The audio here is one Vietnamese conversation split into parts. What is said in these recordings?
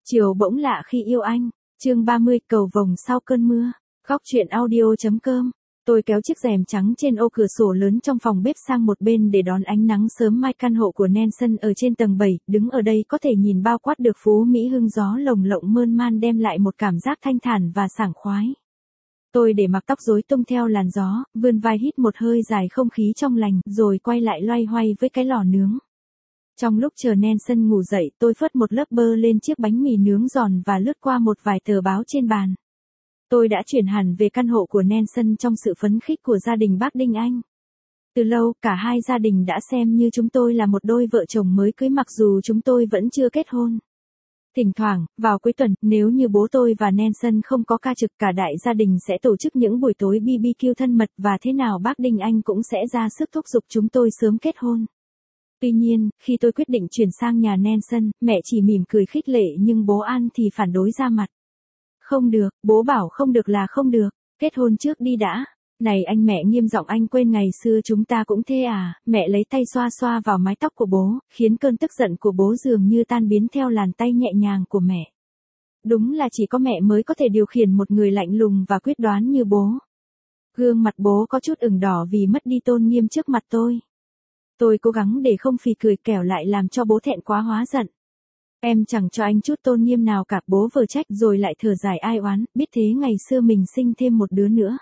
Chiều bỗng lạ khi yêu anh, chương 30 cầu vồng sau cơn mưa, góc truyện audio.com. Tôi kéo chiếc rèm trắng trên ô cửa sổ lớn trong phòng bếp sang một bên để đón ánh nắng sớm mai. Căn hộ của Nelson ở trên tầng 7, đứng ở đây có thể nhìn bao quát được phố Mỹ Hưng, gió lồng lộng mơn man đem lại một cảm giác thanh thản và sảng khoái. Tôi để mặc tóc rối tung theo làn gió, vươn vai hít một hơi dài không khí trong lành, rồi quay lại loay hoay với cái lò nướng. Trong lúc chờ Nelson ngủ dậy, tôi phất một lớp bơ lên chiếc bánh mì nướng giòn và lướt qua một vài tờ báo trên bàn. Tôi đã chuyển hẳn về căn hộ của Nelson trong sự phấn khích của gia đình bác Đinh Anh. Từ lâu, cả hai gia đình đã xem như chúng tôi là một đôi vợ chồng mới cưới mặc dù chúng tôi vẫn chưa kết hôn. Thỉnh thoảng, vào cuối tuần, nếu như bố tôi và Nelson không có ca trực, cả đại gia đình sẽ tổ chức những buổi tối BBQ thân mật và thế nào bác Đinh Anh cũng sẽ ra sức thúc giục chúng tôi sớm kết hôn. Tuy nhiên, khi tôi quyết định chuyển sang nhà Nelson, mẹ chỉ mỉm cười khích lệ nhưng bố An thì phản đối ra mặt. Không được, bố bảo không được là không được, kết hôn trước đi đã. Này anh, mẹ nghiêm giọng, anh quên ngày xưa chúng ta cũng thế à? Mẹ lấy tay xoa xoa vào mái tóc của bố, khiến cơn tức giận của bố dường như tan biến theo làn tay nhẹ nhàng của mẹ. Đúng là chỉ có mẹ mới có thể điều khiển một người lạnh lùng và quyết đoán như bố. Gương mặt bố có chút ửng đỏ vì mất đi tôn nghiêm trước mặt tôi. Tôi cố gắng để không phì cười kẻo lại làm cho bố thẹn quá hóa giận. Em chẳng cho anh chút tôn nghiêm nào cả, bố vờ trách rồi lại thở dài ai oán, biết thế ngày xưa mình sinh thêm một đứa nữa.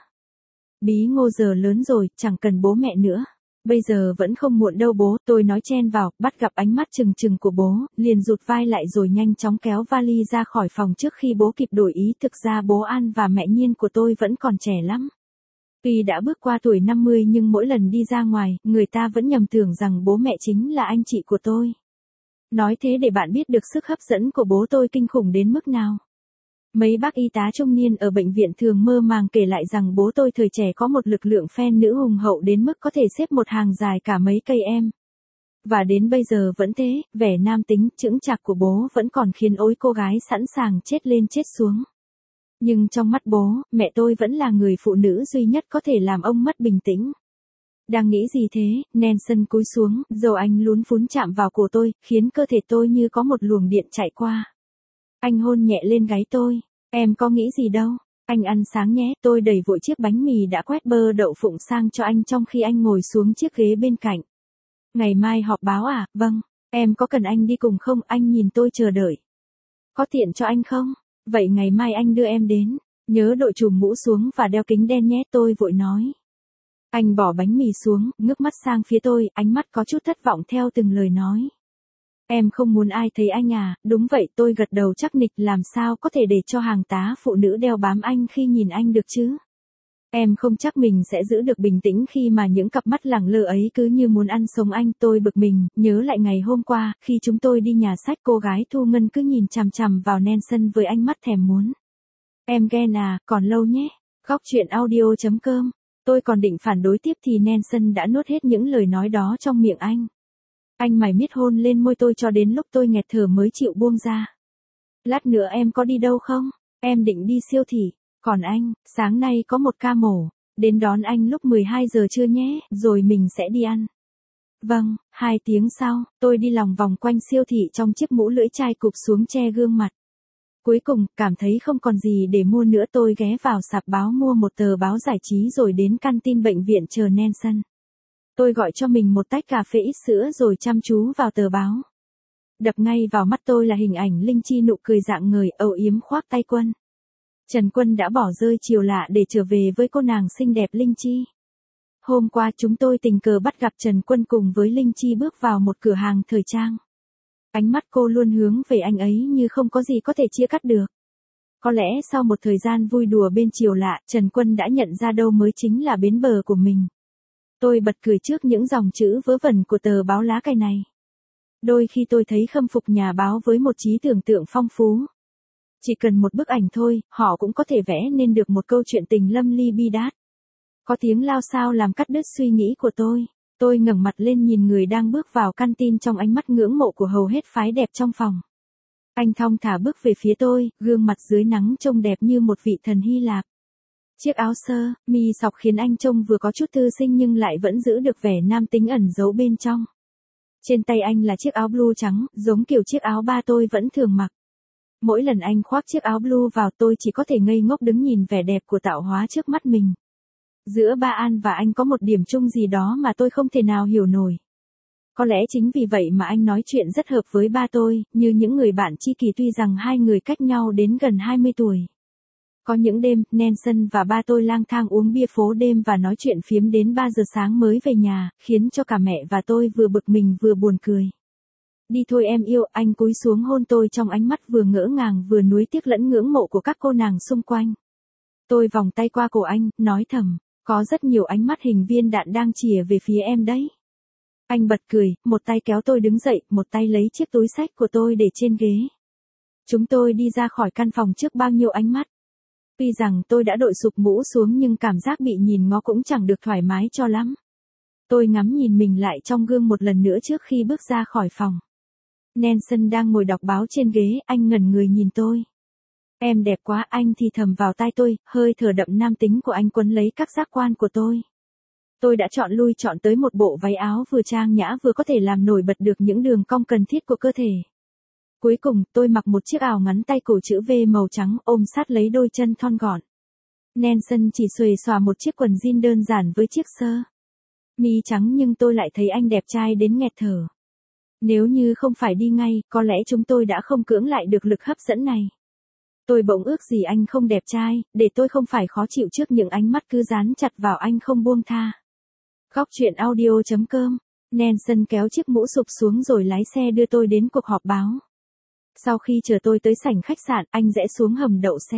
Bí ngô giờ lớn rồi, chẳng cần bố mẹ nữa. Bây giờ vẫn không muộn đâu bố, tôi nói chen vào, bắt gặp ánh mắt trừng trừng của bố, liền rụt vai lại rồi nhanh chóng kéo vali ra khỏi phòng trước khi bố kịp đổi ý. Thực ra bố An và mẹ Nhiên của tôi vẫn còn trẻ lắm. Tuy đã bước qua tuổi 50 nhưng mỗi lần đi ra ngoài, người ta vẫn nhầm tưởng rằng bố mẹ chính là anh chị của tôi. Nói thế để bạn biết được sức hấp dẫn của bố tôi kinh khủng đến mức nào. Mấy bác y tá trung niên ở bệnh viện thường mơ màng kể lại rằng bố tôi thời trẻ có một lực lượng fan nữ hùng hậu đến mức có thể xếp một hàng dài cả mấy cây em. Và đến bây giờ vẫn thế, vẻ nam tính, chững chạc của bố vẫn còn khiến ối cô gái sẵn sàng chết lên chết xuống. Nhưng trong mắt bố, mẹ tôi vẫn là người phụ nữ duy nhất có thể làm ông mất bình tĩnh. Đang nghĩ gì thế, Nelson cúi xuống, dầu anh lún phún chạm vào cổ tôi, khiến cơ thể tôi như có một luồng điện chạy qua. Anh hôn nhẹ lên gáy tôi, em có nghĩ gì đâu, anh ăn sáng nhé. Tôi đẩy vội chiếc bánh mì đã quét bơ đậu phụng sang cho anh trong khi anh ngồi xuống chiếc ghế bên cạnh. Ngày mai họp báo à? Vâng, em có cần anh đi cùng không? Anh nhìn tôi chờ đợi. Có tiện cho anh không? Vậy ngày mai anh đưa em đến, nhớ đội trùm mũ xuống và đeo kính đen nhé, tôi vội nói. Anh bỏ bánh mì xuống, ngước mắt sang phía tôi, ánh mắt có chút thất vọng theo từng lời nói. Em không muốn ai thấy anh à? Đúng vậy, tôi gật đầu chắc nịch, làm sao có thể để cho hàng tá phụ nữ đeo bám anh khi nhìn anh được chứ? Em không chắc mình sẽ giữ được bình tĩnh khi mà những cặp mắt lẳng lơ ấy cứ như muốn ăn sống anh. Tôi bực mình, nhớ lại ngày hôm qua, khi chúng tôi đi nhà sách, cô gái Thu Ngân cứ nhìn chằm chằm vào Nelson với ánh mắt thèm muốn. Em ghen à, còn lâu nhé. Góc truyện audio.com. Tôi còn định phản đối tiếp thì Nelson đã nuốt hết những lời nói đó trong miệng anh. Anh mải miết hôn lên môi tôi cho đến lúc tôi nghẹt thở mới chịu buông ra. Lát nữa em có đi đâu không? Em định đi siêu thị. Còn anh, sáng nay có một ca mổ. Đến đón anh lúc 12 giờ trưa nhé, rồi mình sẽ đi ăn. Vâng, 2 tiếng sau, tôi đi lòng vòng quanh siêu thị trong chiếc mũ lưỡi chai cụp xuống che gương mặt. Cuối cùng, cảm thấy không còn gì để mua nữa, tôi ghé vào sạp báo mua một tờ báo giải trí rồi đến canteen bệnh viện chờ Nelson. Tôi gọi cho mình một tách cà phê ít sữa rồi chăm chú vào tờ báo. Đập ngay vào mắt tôi là hình ảnh Linh Chi nụ cười rạng ngời, âu yếm khoác tay Quân. Trần Quân đã bỏ rơi chiều lạ để trở về với cô nàng xinh đẹp Linh Chi. Hôm qua chúng tôi tình cờ bắt gặp Trần Quân cùng với Linh Chi bước vào một cửa hàng thời trang. Ánh mắt cô luôn hướng về anh ấy như không có gì có thể chia cắt được. Có lẽ sau một thời gian vui đùa bên chiều lạ, Trần Quân đã nhận ra đâu mới chính là bến bờ của mình. Tôi bật cười trước những dòng chữ vớ vẩn của tờ báo lá cải này. Đôi khi tôi thấy khâm phục nhà báo với một trí tưởng tượng phong phú. Chỉ cần một bức ảnh thôi, họ cũng có thể vẽ nên được một câu chuyện tình lâm ly bi đát. Có tiếng lao xao làm cắt đứt suy nghĩ của tôi. Tôi ngẩng mặt lên nhìn người đang bước vào canteen trong ánh mắt ngưỡng mộ của hầu hết phái đẹp trong phòng. Anh thong thả bước về phía tôi, gương mặt dưới nắng trông đẹp như một vị thần Hy Lạp. Chiếc áo sơ, mi sọc khiến anh trông vừa có chút thư sinh nhưng lại vẫn giữ được vẻ nam tính ẩn giấu bên trong. Trên tay anh là chiếc áo blue trắng, giống kiểu chiếc áo ba tôi vẫn thường mặc. Mỗi lần anh khoác chiếc áo blue vào tôi chỉ có thể ngây ngốc đứng nhìn vẻ đẹp của tạo hóa trước mắt mình. Giữa Ba An và anh có một điểm chung gì đó mà tôi không thể nào hiểu nổi. Có lẽ chính vì vậy mà anh nói chuyện rất hợp với ba tôi, như những người bạn tri kỷ tuy rằng hai người cách nhau đến gần 20 tuổi. Có những đêm, Nelson và ba tôi lang thang uống bia phố đêm và nói chuyện phiếm đến 3 giờ sáng mới về nhà, khiến cho cả mẹ và tôi vừa bực mình vừa buồn cười. Đi thôi em yêu, anh cúi xuống hôn tôi trong ánh mắt vừa ngỡ ngàng vừa nuối tiếc lẫn ngưỡng mộ của các cô nàng xung quanh. Tôi vòng tay qua cổ anh, nói thầm, có rất nhiều ánh mắt hình viên đạn đang chìa về phía em đấy. Anh bật cười, một tay kéo tôi đứng dậy, một tay lấy chiếc túi xách của tôi để trên ghế. Chúng tôi đi ra khỏi căn phòng trước bao nhiêu ánh mắt. Tuy rằng tôi đã đội sụp mũ xuống nhưng cảm giác bị nhìn ngó cũng chẳng được thoải mái cho lắm. Tôi ngắm nhìn mình lại trong gương một lần nữa trước khi bước ra khỏi phòng. Nelson đang ngồi đọc báo trên ghế, anh ngẩn người nhìn tôi. Em đẹp quá, anh thì thầm vào tai tôi, hơi thở đậm nam tính của anh quấn lấy các giác quan của tôi. Tôi đã chọn lui chọn tới một bộ váy áo vừa trang nhã vừa có thể làm nổi bật được những đường cong cần thiết của cơ thể. Cuối cùng, tôi mặc một chiếc áo ngắn tay cổ chữ V màu trắng ôm sát lấy đôi chân thon gọn. Nelson chỉ xuề xòa một chiếc quần jean đơn giản với chiếc sơ mi trắng nhưng tôi lại thấy anh đẹp trai đến nghẹt thở. Nếu như không phải đi ngay, có lẽ chúng tôi đã không cưỡng lại được lực hấp dẫn này. Tôi bỗng ước gì anh không đẹp trai, để tôi không phải khó chịu trước những ánh mắt cứ dán chặt vào anh không buông tha. Góc truyện audio.com. Nelson kéo chiếc mũ sụp xuống rồi lái xe đưa tôi đến cuộc họp báo. Sau khi chờ tôi tới sảnh khách sạn, anh rẽ xuống hầm đậu xe.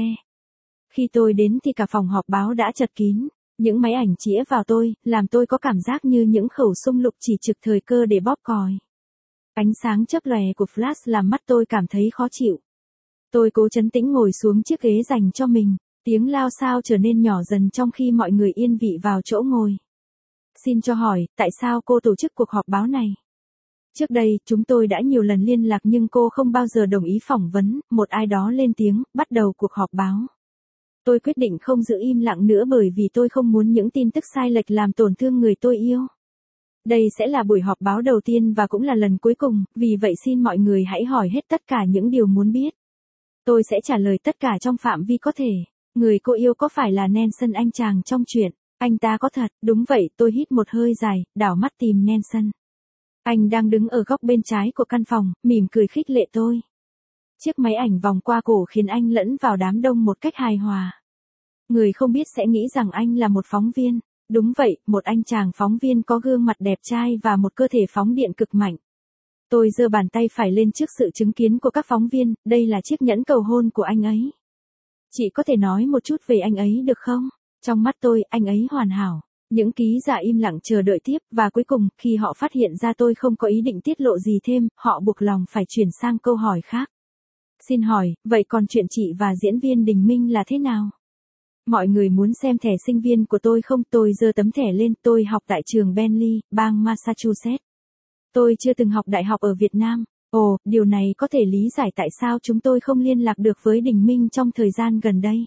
Khi tôi đến thì cả phòng họp báo đã chật kín. Những máy ảnh chĩa vào tôi, làm tôi có cảm giác như những khẩu súng lục chỉ trực thời cơ để bóp còi. Ánh sáng chớp lòe của flash làm mắt tôi cảm thấy khó chịu. Tôi cố trấn tĩnh ngồi xuống chiếc ghế dành cho mình, tiếng lao xao trở nên nhỏ dần trong khi mọi người yên vị vào chỗ ngồi. Xin cho hỏi, tại sao cô tổ chức cuộc họp báo này? Trước đây, chúng tôi đã nhiều lần liên lạc nhưng cô không bao giờ đồng ý phỏng vấn, một ai đó lên tiếng, bắt đầu cuộc họp báo. Tôi quyết định không giữ im lặng nữa bởi vì tôi không muốn những tin tức sai lệch làm tổn thương người tôi yêu. Đây sẽ là buổi họp báo đầu tiên và cũng là lần cuối cùng, vì vậy xin mọi người hãy hỏi hết tất cả những điều muốn biết. Tôi sẽ trả lời tất cả trong phạm vi có thể. Người cô yêu có phải là Nelson anh chàng trong chuyện? Anh ta có thật, đúng vậy, tôi hít một hơi dài, đảo mắt tìm Nelson. Anh đang đứng ở góc bên trái của căn phòng, mỉm cười khích lệ tôi. Chiếc máy ảnh vòng qua cổ khiến anh lẫn vào đám đông một cách hài hòa. Người không biết sẽ nghĩ rằng anh là một phóng viên. Đúng vậy, một anh chàng phóng viên có gương mặt đẹp trai và một cơ thể phóng điện cực mạnh. Tôi giơ bàn tay phải lên trước sự chứng kiến của các phóng viên, đây là chiếc nhẫn cầu hôn của anh ấy. Chị có thể nói một chút về anh ấy được không? Trong mắt tôi, anh ấy hoàn hảo. Những ký giả im lặng chờ đợi tiếp, và cuối cùng, khi họ phát hiện ra tôi không có ý định tiết lộ gì thêm, họ buộc lòng phải chuyển sang câu hỏi khác. Xin hỏi, vậy còn chuyện chị và diễn viên Đình Minh là thế nào? Mọi người muốn xem thẻ sinh viên của tôi không? Tôi giơ tấm thẻ lên, tôi học tại trường Bentley, bang Massachusetts. Tôi chưa từng học đại học ở Việt Nam. Ồ, điều này có thể lý giải tại sao chúng tôi không liên lạc được với Đình Minh trong thời gian gần đây.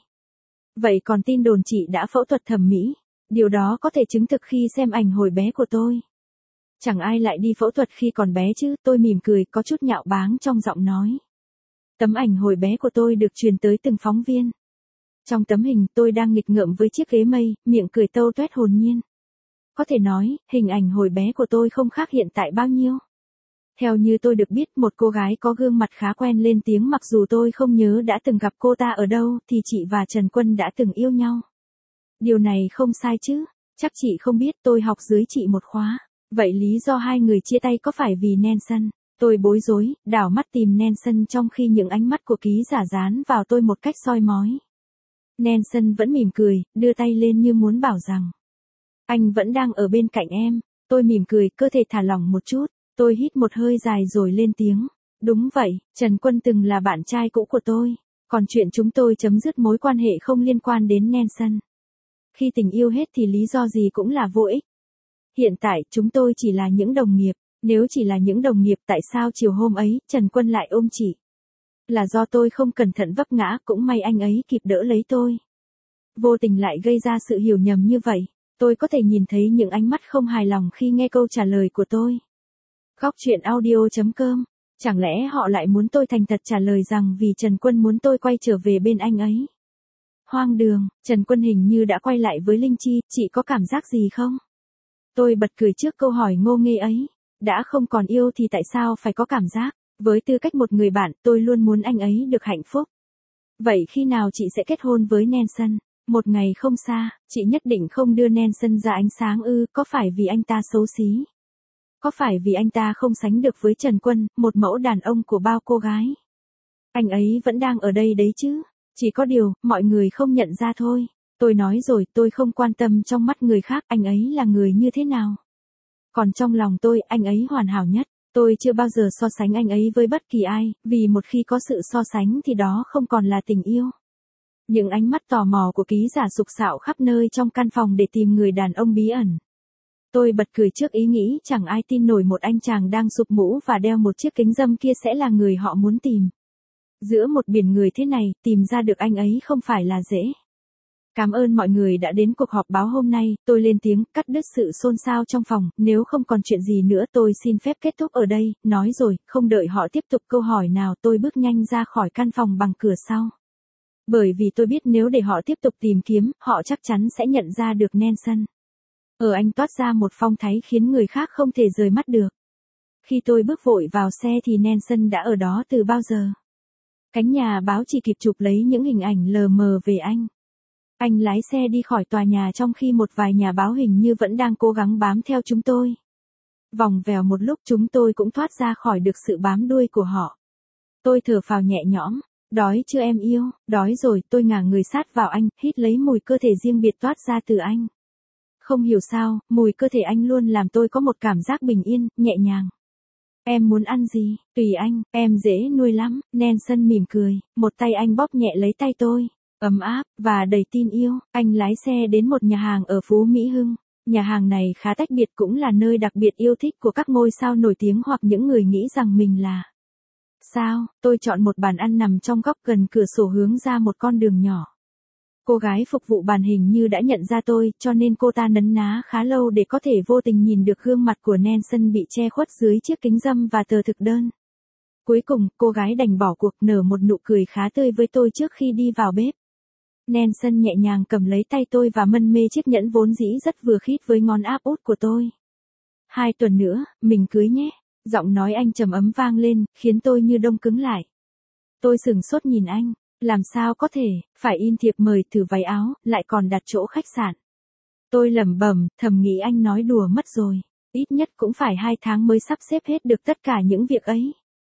Vậy còn tin đồn chị đã phẫu thuật thẩm mỹ? Điều đó có thể chứng thực khi xem ảnh hồi bé của tôi. Chẳng ai lại đi phẫu thuật khi còn bé chứ, tôi mỉm cười, có chút nhạo báng trong giọng nói. Tấm ảnh hồi bé của tôi được truyền tới từng phóng viên. Trong tấm hình, tôi đang nghịch ngợm với chiếc ghế mây, miệng cười tâu toét hồn nhiên. Có thể nói, hình ảnh hồi bé của tôi không khác hiện tại bao nhiêu. Theo như tôi được biết, một cô gái có gương mặt khá quen lên tiếng mặc dù tôi không nhớ đã từng gặp cô ta ở đâu, thì chị và Trần Quân đã từng yêu nhau. Điều này không sai chứ, chắc chị không biết tôi học dưới chị một khóa. Vậy lý do hai người chia tay có phải vì Nelson? Tôi bối rối, đảo mắt tìm Nelson trong khi những ánh mắt của ký giả dán vào tôi một cách soi mói. Nelson vẫn mỉm cười, đưa tay lên như muốn bảo rằng. Anh vẫn đang ở bên cạnh em. Tôi mỉm cười, cơ thể thả lỏng một chút. Tôi hít một hơi dài rồi lên tiếng. Đúng vậy, Trần Quân từng là bạn trai cũ của tôi. Còn chuyện chúng tôi chấm dứt mối quan hệ không liên quan đến Nelson. Khi tình yêu hết thì lý do gì cũng là vô ích. Hiện tại, chúng tôi chỉ là những đồng nghiệp. Nếu chỉ là những đồng nghiệp tại sao chiều hôm ấy, Trần Quân lại ôm chị? Là do tôi không cẩn thận vấp ngã, cũng may anh ấy kịp đỡ lấy tôi. Vô tình lại gây ra sự hiểu nhầm như vậy. Tôi có thể nhìn thấy những ánh mắt không hài lòng khi nghe câu trả lời của tôi. Góc truyện audio.com Chẳng lẽ họ lại muốn tôi thành thật trả lời rằng vì Trần Quân muốn tôi quay trở về bên anh ấy? Hoang đường, Trần Quân hình như đã quay lại với Linh Chi, chị có cảm giác gì không? Tôi bật cười trước câu hỏi ngô nghê ấy. Đã không còn yêu thì tại sao phải có cảm giác? Với tư cách một người bạn, tôi luôn muốn anh ấy được hạnh phúc. Vậy khi nào chị sẽ kết hôn với Nelson? Một ngày không xa, chị nhất định không đưa Nelson ra ánh sáng ư? Có phải vì anh ta xấu xí? Có phải vì anh ta không sánh được với Trần Quân, một mẫu đàn ông của bao cô gái? Anh ấy vẫn đang ở đây đấy chứ? Chỉ có điều, mọi người không nhận ra thôi. Tôi nói rồi, tôi không quan tâm trong mắt người khác anh ấy là người như thế nào. Còn trong lòng tôi, anh ấy hoàn hảo nhất. Tôi chưa bao giờ so sánh anh ấy với bất kỳ ai, vì một khi có sự so sánh thì đó không còn là tình yêu. Những ánh mắt tò mò của ký giả sục sạo khắp nơi trong căn phòng để tìm người đàn ông bí ẩn. Tôi bật cười trước ý nghĩ chẳng ai tin nổi một anh chàng đang sụp mũ và đeo một chiếc kính râm kia sẽ là người họ muốn tìm. Giữa một biển người thế này, tìm ra được anh ấy không phải là dễ. Cảm ơn mọi người đã đến cuộc họp báo hôm nay, tôi lên tiếng, cắt đứt sự xôn xao trong phòng, nếu không còn chuyện gì nữa tôi xin phép kết thúc ở đây, nói rồi, không đợi họ tiếp tục câu hỏi nào tôi bước nhanh ra khỏi căn phòng bằng cửa sau. Bởi vì tôi biết nếu để họ tiếp tục tìm kiếm, họ chắc chắn sẽ nhận ra được Nelson. Ở anh toát ra một phong thái khiến người khác không thể rời mắt được. Khi tôi bước vội vào xe thì Nelson đã ở đó từ bao giờ. Cánh nhà báo chỉ kịp chụp lấy những hình ảnh lờ mờ về anh. Anh lái xe đi khỏi tòa nhà trong khi một vài nhà báo hình như vẫn đang cố gắng bám theo chúng tôi. Vòng vèo một lúc chúng tôi cũng thoát ra khỏi được sự bám đuôi của họ. Tôi thở phào nhẹ nhõm. Đói chưa em yêu? Đói rồi, tôi ngả người sát vào anh, hít lấy mùi cơ thể riêng biệt toát ra từ anh. Không hiểu sao, mùi cơ thể anh luôn làm tôi có một cảm giác bình yên, nhẹ nhàng. Em muốn ăn gì? Tùy anh, em dễ nuôi lắm. Nelson mỉm cười, một tay anh bóp nhẹ lấy tay tôi. Ấm áp, và đầy tin yêu, anh lái xe đến một nhà hàng ở Phú Mỹ Hưng. Nhà hàng này khá tách biệt cũng là nơi đặc biệt yêu thích của các ngôi sao nổi tiếng hoặc những người nghĩ rằng mình là sao. Tôi chọn một bàn ăn nằm trong góc gần cửa sổ hướng ra một con đường nhỏ. Cô gái phục vụ bàn hình như đã nhận ra tôi, cho nên cô ta nấn ná khá lâu để có thể vô tình nhìn được gương mặt của Nelson bị che khuất dưới chiếc kính râm và tờ thực đơn. Cuối cùng, cô gái đành bỏ cuộc nở một nụ cười khá tươi với tôi trước khi đi vào bếp. Nelson nhẹ nhàng cầm lấy tay tôi và mân mê chiếc nhẫn vốn dĩ rất vừa khít với ngón áp út của tôi. 2 tuần nữa, mình cưới nhé. Giọng nói anh trầm ấm vang lên, khiến tôi như đông cứng lại. Tôi sửng sốt nhìn anh. Làm sao có thể, phải in thiệp mời thử váy áo, lại còn đặt chỗ khách sạn. Tôi lẩm bẩm, thầm nghĩ anh nói đùa mất rồi. Ít nhất cũng phải 2 tháng mới sắp xếp hết được tất cả những việc ấy.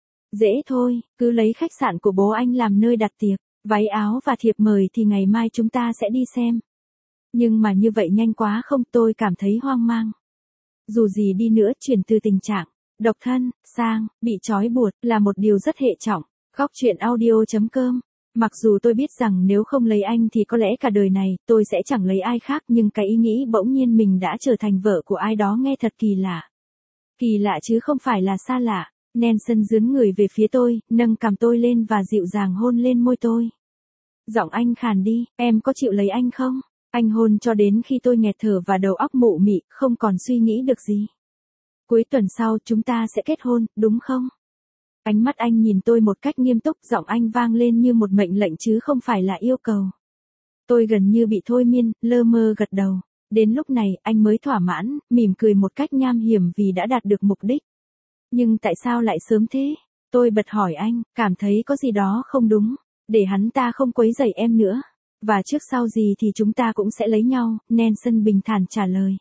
Dễ thôi, cứ lấy khách sạn của bố anh làm nơi đặt tiệc. Váy áo và thiệp mời thì ngày mai chúng ta sẽ đi xem. Nhưng mà như vậy nhanh quá không, tôi cảm thấy hoang mang. Dù gì đi nữa chuyển từ tình trạng độc thân sang bị trói buộc là một điều rất hệ trọng. Góc truyện audio.com. Mặc dù tôi biết rằng nếu không lấy anh thì có lẽ cả đời này tôi sẽ chẳng lấy ai khác, nhưng cái ý nghĩ bỗng nhiên mình đã trở thành vợ của ai đó nghe thật kỳ lạ. Kỳ lạ chứ không phải là xa lạ. Nelson dướn người về phía tôi, nâng cằm tôi lên và dịu dàng hôn lên môi tôi. Giọng anh khàn đi, em có chịu lấy anh không? Anh hôn cho đến khi tôi nghẹt thở và đầu óc mụ mị, không còn suy nghĩ được gì. Cuối tuần sau chúng ta sẽ kết hôn, đúng không? Ánh mắt anh nhìn tôi một cách nghiêm túc, giọng anh vang lên như một mệnh lệnh chứ không phải là yêu cầu. Tôi gần như bị thôi miên, lơ mơ gật đầu. Đến lúc này, anh mới thỏa mãn, mỉm cười một cách nham hiểm vì đã đạt được mục đích. Nhưng tại sao lại sớm thế? Tôi bật hỏi anh, cảm thấy có gì đó không đúng. Để hắn ta không quấy rầy em nữa. Và trước sau gì thì chúng ta cũng sẽ lấy nhau, Nelson bình thản trả lời.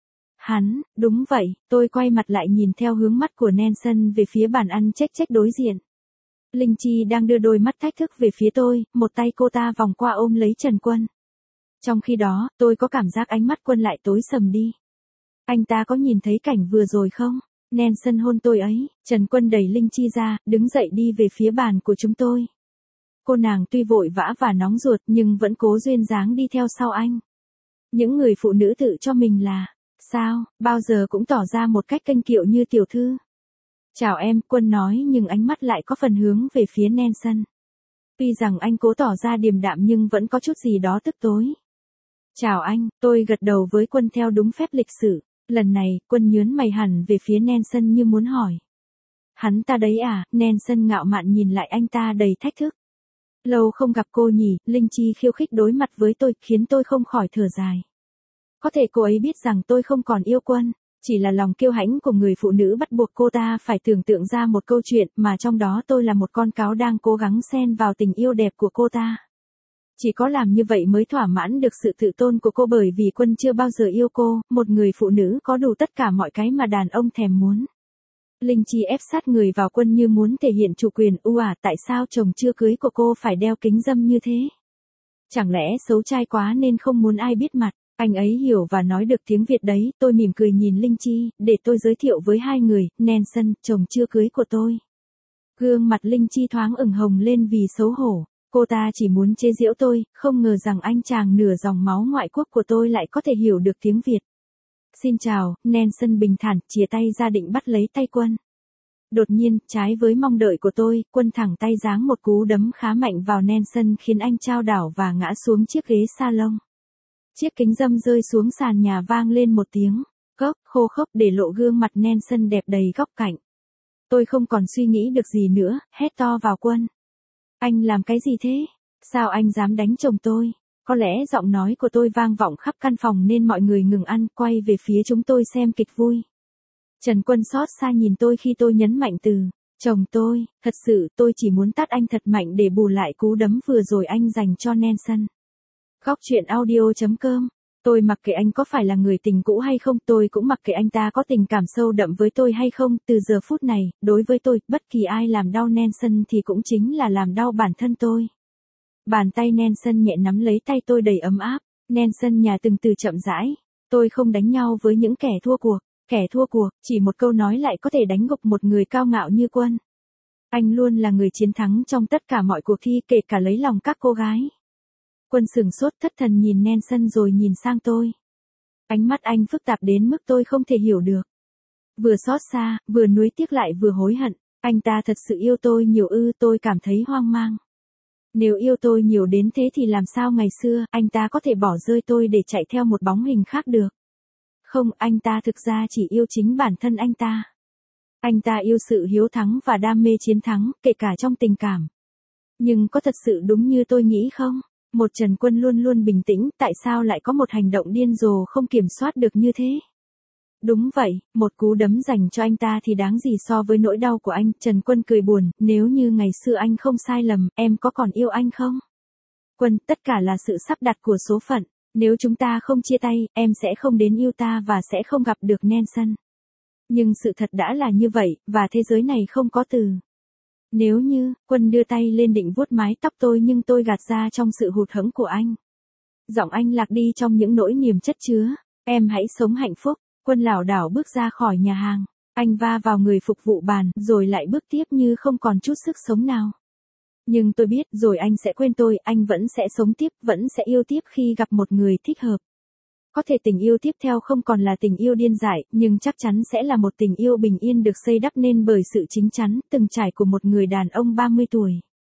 Hắn, đúng vậy, tôi quay mặt lại nhìn theo hướng mắt của Nelson về phía bàn ăn chếch đối diện. Linh Chi đang đưa đôi mắt thách thức về phía tôi, một tay cô ta vòng qua ôm lấy Trần Quân. Trong khi đó, tôi có cảm giác ánh mắt Quân lại tối sầm đi. Anh ta có nhìn thấy cảnh vừa rồi không? Nelson hôn tôi ấy, Trần Quân đẩy Linh Chi ra, đứng dậy đi về phía bàn của chúng tôi. Cô nàng tuy vội vã và nóng ruột nhưng vẫn cố duyên dáng đi theo sau anh. Những người phụ nữ tự cho mình là, sao, bao giờ cũng tỏ ra một cách kênh kiệu như tiểu thư. Chào em, Quân nói nhưng ánh mắt lại có phần hướng về phía Nelson. Tuy rằng anh cố tỏ ra điềm đạm nhưng vẫn có chút gì đó tức tối. Chào anh, tôi gật đầu với Quân theo đúng phép lịch sử. Lần này, Quân nhướng mày hẳn về phía Nelson như muốn hỏi. Hắn ta đấy à? Nelson ngạo mạn nhìn lại anh ta đầy thách thức. Lâu không gặp cô nhỉ, Linh Chi khiêu khích đối mặt với tôi, khiến tôi không khỏi thở dài. Có thể cô ấy biết rằng tôi không còn yêu Quân, chỉ là lòng kiêu hãnh của người phụ nữ bắt buộc cô ta phải tưởng tượng ra một câu chuyện mà trong đó tôi là một con cáo đang cố gắng xen vào tình yêu đẹp của cô ta. Chỉ có làm như vậy mới thỏa mãn được sự tự tôn của cô, bởi vì Quân chưa bao giờ yêu cô, một người phụ nữ có đủ tất cả mọi cái mà đàn ông thèm muốn. Linh Chi ép sát người vào Quân như muốn thể hiện chủ quyền. Tại sao chồng chưa cưới của cô phải đeo kính râm như thế? Chẳng lẽ xấu trai quá nên không muốn ai biết mặt? Anh ấy hiểu và nói được tiếng Việt đấy. Tôi mỉm cười nhìn Linh Chi, để tôi giới thiệu với hai người. Nelson, chồng chưa cưới của tôi. Gương mặt Linh Chi thoáng ửng hồng lên vì xấu hổ. Cô ta chỉ muốn chế giễu tôi, không ngờ rằng anh chàng nửa dòng máu ngoại quốc của tôi lại có thể hiểu được tiếng Việt. Xin chào, Nelson bình thản, chìa tay ra định bắt lấy tay Quân. Đột nhiên, trái với mong đợi của tôi, Quân thẳng tay giáng một cú đấm khá mạnh vào Nelson khiến anh chao đảo và ngã xuống chiếc ghế salon. Chiếc kính râm rơi xuống sàn nhà vang lên một tiếng khô khốc để lộ gương mặt Nelson đẹp đầy góc cạnh. Tôi không còn suy nghĩ được gì nữa, hét to vào Quân. Anh làm cái gì thế? Sao anh dám đánh chồng tôi? Có lẽ giọng nói của tôi vang vọng khắp căn phòng nên mọi người ngừng ăn, quay về phía chúng tôi xem kịch vui. Trần Quân xót xa nhìn tôi khi tôi nhấn mạnh từ chồng tôi. Thật sự tôi chỉ muốn tát anh thật mạnh để bù lại cú đấm vừa rồi anh dành cho Nelson. Góc chuyện audio.com. Tôi mặc kệ anh có phải là người tình cũ hay không, tôi cũng mặc kệ anh ta có tình cảm sâu đậm với tôi hay không. Từ giờ phút này, đối với tôi, bất kỳ ai làm đau Nelson thì cũng chính là làm đau bản thân tôi. Bàn tay Nelson nhẹ nắm lấy tay tôi đầy ấm áp. Nelson nhà từng từ chậm rãi. Tôi không đánh nhau với những kẻ thua cuộc. Kẻ thua cuộc, chỉ một câu nói lại có thể đánh gục một người cao ngạo như Quân. Anh luôn là người chiến thắng trong tất cả mọi cuộc thi, kể cả lấy lòng các cô gái. Quân sửng sốt thất thần nhìn Nelson rồi nhìn sang tôi. Ánh mắt anh phức tạp đến mức tôi không thể hiểu được. Vừa xót xa, vừa nuối tiếc lại vừa hối hận. Anh ta thật sự yêu tôi nhiều ư? Tôi cảm thấy hoang mang. Nếu yêu tôi nhiều đến thế thì làm sao ngày xưa anh ta có thể bỏ rơi tôi để chạy theo một bóng hình khác được? Không, anh ta thực ra chỉ yêu chính bản thân anh ta. Anh ta yêu sự hiếu thắng và đam mê chiến thắng, kể cả trong tình cảm. Nhưng có thật sự đúng như tôi nghĩ không? Một Trần Quân luôn luôn bình tĩnh, tại sao lại có một hành động điên rồ không kiểm soát được như thế? Đúng vậy, một cú đấm dành cho anh ta thì đáng gì so với nỗi đau của anh. Trần Quân cười buồn, nếu như ngày xưa anh không sai lầm, em có còn yêu anh không? Quân, tất cả là sự sắp đặt của số phận. Nếu chúng ta không chia tay, em sẽ không đến yêu ta và sẽ không gặp được Nelson. Nhưng sự thật đã là như vậy, và thế giới này không có từ nếu như. Quân đưa tay lên định vuốt mái tóc tôi nhưng tôi gạt ra trong sự hụt hẫng của anh. Giọng anh lạc đi trong những nỗi niềm chất chứa. Em hãy sống hạnh phúc. Quân lảo đảo bước ra khỏi nhà hàng. Anh va vào người phục vụ bàn, rồi lại bước tiếp như không còn chút sức sống nào. Nhưng tôi biết rồi anh sẽ quên tôi, anh vẫn sẽ sống tiếp, vẫn sẽ yêu tiếp khi gặp một người thích hợp. Có thể tình yêu tiếp theo không còn là tình yêu điên dại, nhưng chắc chắn sẽ là một tình yêu bình yên được xây đắp nên bởi sự chín chắn, từng trải của một người đàn ông 30 tuổi.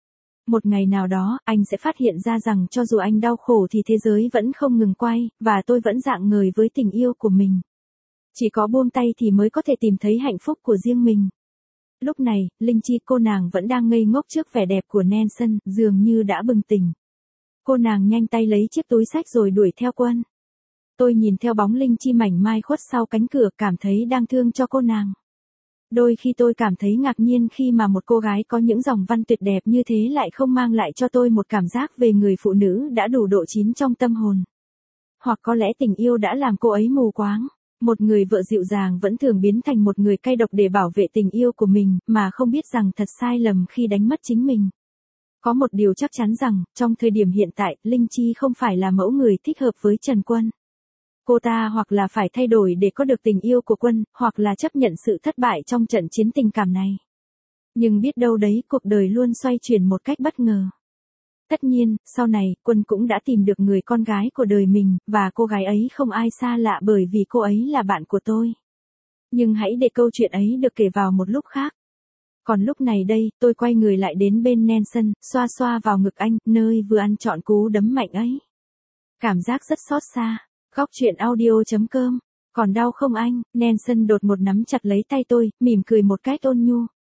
Một ngày nào đó, anh sẽ phát hiện ra rằng cho dù anh đau khổ thì thế giới vẫn không ngừng quay, và tôi vẫn rạng ngời với tình yêu của mình. Chỉ có buông tay thì mới có thể tìm thấy hạnh phúc của riêng mình. Lúc này, Linh Chi cô nàng vẫn đang ngây ngốc trước vẻ đẹp của Nelson, dường như đã bừng tỉnh. Cô nàng nhanh tay lấy chiếc túi xách rồi đuổi theo Quân. Tôi nhìn theo bóng Linh Chi mảnh mai khuất sau cánh cửa, cảm thấy đang thương cho cô nàng. Đôi khi tôi cảm thấy ngạc nhiên khi mà một cô gái có những dòng văn tuyệt đẹp như thế lại không mang lại cho tôi một cảm giác về người phụ nữ đã đủ độ chín trong tâm hồn. Hoặc có lẽ tình yêu đã làm cô ấy mù quáng. Một người vợ dịu dàng vẫn thường biến thành một người cay độc để bảo vệ tình yêu của mình, mà không biết rằng thật sai lầm khi đánh mất chính mình. Có một điều chắc chắn rằng, trong thời điểm hiện tại, Linh Chi không phải là mẫu người thích hợp với Trần Quân. Cô ta hoặc là phải thay đổi để có được tình yêu của Quân, hoặc là chấp nhận sự thất bại trong trận chiến tình cảm này. Nhưng biết đâu đấy, cuộc đời luôn xoay chuyển một cách bất ngờ. Tất nhiên, sau này, Quân cũng đã tìm được người con gái của đời mình, và cô gái ấy không ai xa lạ bởi vì cô ấy là bạn của tôi. Nhưng hãy để câu chuyện ấy được kể vào một lúc khác. Còn lúc này đây, tôi quay người lại đến bên Nelson, xoa xoa vào ngực anh, nơi vừa ăn trọn cú đấm mạnh ấy. Cảm giác rất xót xa. Góc chuyện audio.com. Còn đau không anh? Nelson đột một nắm chặt lấy tay tôi, mỉm cười một cách ôn nhu.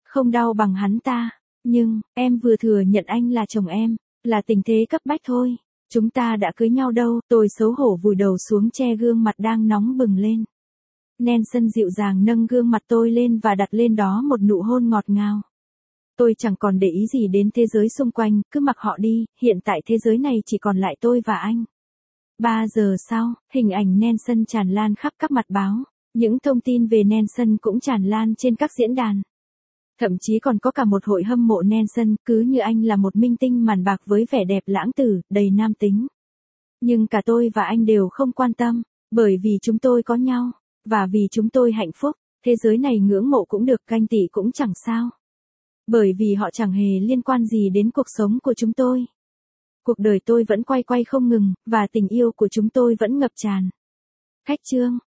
không đau bằng hắn ta. Nhưng, em vừa thừa nhận anh là chồng em, là tình thế cấp bách thôi. Chúng ta đã cưới nhau đâu, tôi xấu hổ vùi đầu xuống che gương mặt đang nóng bừng lên. Nelson dịu dàng nâng gương mặt tôi lên và đặt lên đó một nụ hôn ngọt ngào. Tôi chẳng còn để ý gì đến thế giới xung quanh, cứ mặc họ đi, hiện tại thế giới này chỉ còn lại tôi và anh. 3 giờ sau, hình ảnh Nelson tràn lan khắp các mặt báo. Những thông tin về Nelson cũng tràn lan trên các diễn đàn. Thậm chí còn có cả một hội hâm mộ Nelson, cứ như anh là một minh tinh màn bạc với vẻ đẹp lãng tử, đầy nam tính. Nhưng cả tôi và anh đều không quan tâm, bởi vì chúng tôi có nhau, và vì chúng tôi hạnh phúc, thế giới này ngưỡng mộ cũng được, ganh tị cũng chẳng sao. Bởi vì họ chẳng hề liên quan gì đến cuộc sống của chúng tôi. Cuộc đời tôi vẫn quay quay không ngừng, và tình yêu của chúng tôi vẫn ngập tràn. Khách chương